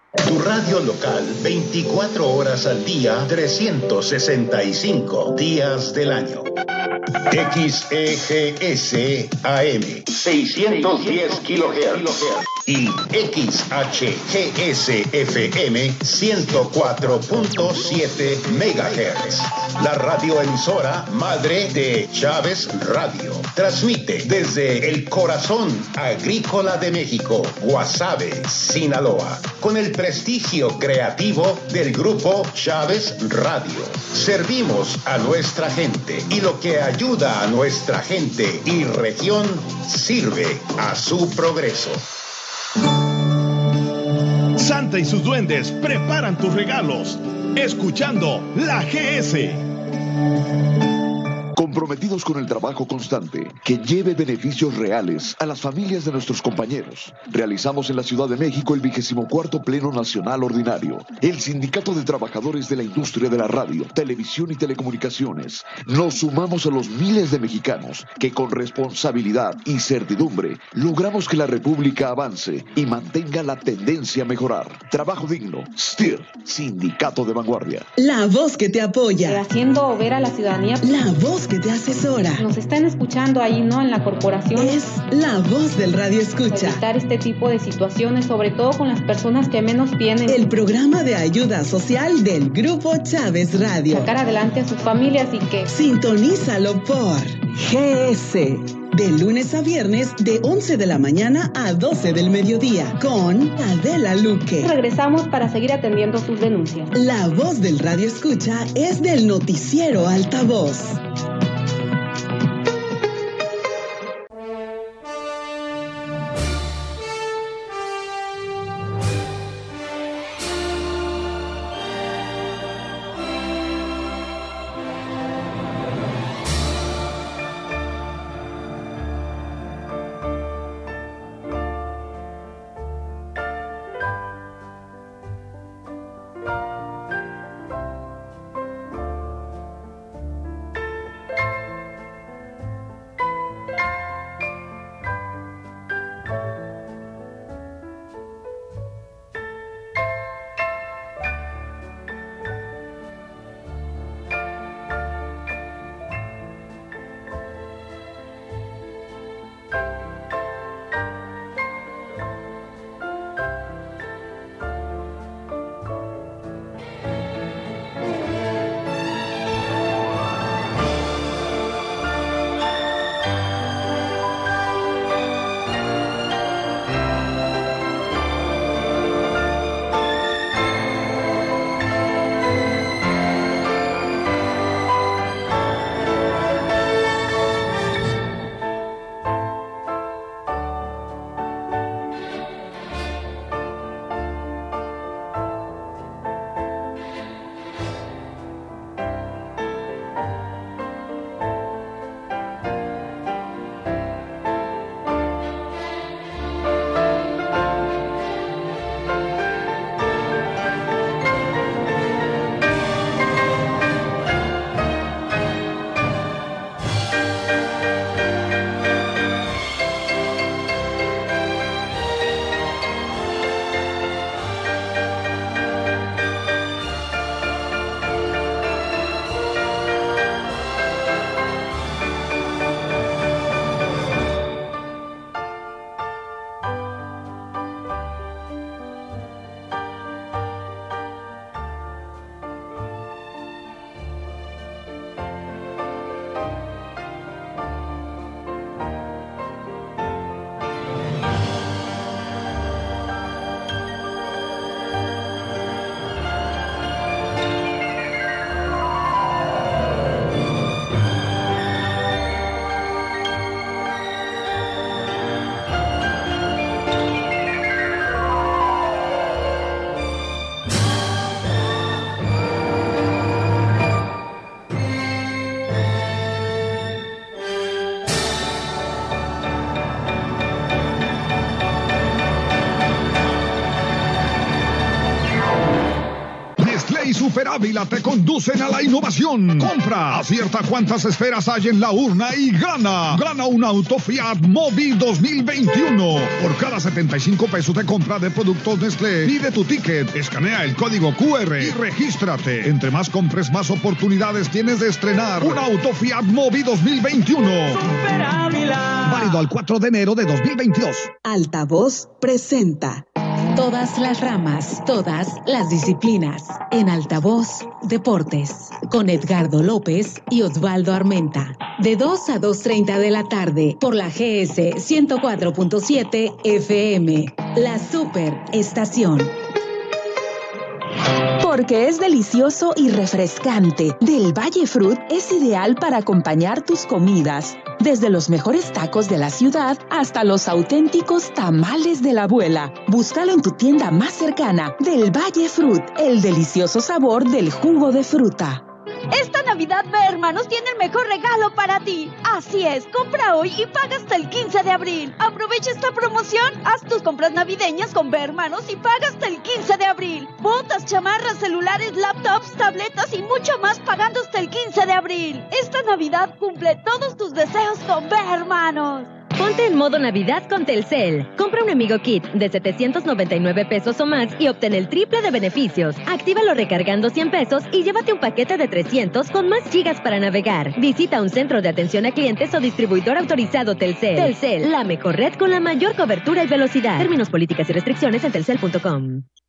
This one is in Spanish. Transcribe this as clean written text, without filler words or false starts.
Tu radio local, 24 horas al día, 365 días del año. XEGS AM, 610 kHz. Y XHGS FM, 104.7 MHz. La radioemisora madre de Chávez Radio. Transmite desde el corazón agrícola de México, Guasave, Sinaloa, con el prestigio creativo del grupo Chávez Radio. Servimos a nuestra gente y lo que ayuda a nuestra gente y región sirve a su progreso. Santa y sus duendes preparan tus regalos, escuchando la GS. Comprometidos con el trabajo constante que lleve beneficios reales a las familias de nuestros compañeros, realizamos en la Ciudad de México el 24º Pleno Nacional Ordinario. El Sindicato de Trabajadores de la Industria de la Radio, Televisión y Telecomunicaciones nos sumamos a los miles de mexicanos que con responsabilidad y certidumbre logramos que la República avance y mantenga la tendencia a mejorar. Trabajo digno. STIR, Sindicato de Vanguardia. La voz que te apoya. Haciendo ver a la ciudadanía. La voz que te asesora. Nos están escuchando ahí, ¿no? En la corporación. Es la voz del Radio Escucha. Evitar este tipo de situaciones, sobre todo con las personas que menos tienen. El programa de ayuda social del Grupo Chávez Radio. Sacar adelante a sus familias y que... Sintonízalo por GS. De lunes a viernes, de 11 de la mañana a 12 del mediodía, con Adela Luque. Regresamos para seguir atendiendo sus denuncias. La voz del Radio Escucha es del noticiero Altavoz. Super Ávila te conducen a la innovación. Compra, acierta cuántas esferas hay en la urna y gana. Gana un auto Fiat Mobi 2021. Por cada 75 pesos de compra de productos Nestlé, pide tu ticket, escanea el código QR y regístrate. Entre más compres, más oportunidades tienes de estrenar un auto Fiat Mobi 2021. Super Ávila. Válido al 4 de enero de 2022. Altavoz presenta. Todas las ramas, todas las disciplinas. En Altavoz, Deportes. Con Edgardo López y Osvaldo Armenta. De 2 a 2:30 de la tarde. Por la GS 104.7 FM. La Super Estación. Porque es delicioso y refrescante. Del Valle Fruit es ideal para acompañar tus comidas. Desde los mejores tacos de la ciudad hasta los auténticos tamales de la abuela. Búscalo en tu tienda más cercana. Del Valle Fruit, el delicioso sabor del jugo de fruta. Esta Navidad Ve Hermanos tiene el mejor regalo para ti. Así es, compra hoy y paga hasta el 15 de abril. Aprovecha esta promoción. Haz tus compras navideñas con Ve Hermanos y paga hasta el 15 de abril. Botas, chamarras, celulares, laptops, tabletas y mucho más pagando hasta el 15 de abril. Esta Navidad cumple todos tus deseos con Ve Hermanos. Ponte en modo Navidad con Telcel. Compra un Amigo Kit de 799 pesos o más y obtén el triple de beneficios. Actívalo recargando 100 pesos y llévate un paquete de 300 con más gigas para navegar. Visita un centro de atención a clientes o distribuidor autorizado Telcel. Telcel, la mejor red con la mayor cobertura y velocidad. Términos, políticas y restricciones en telcel.com.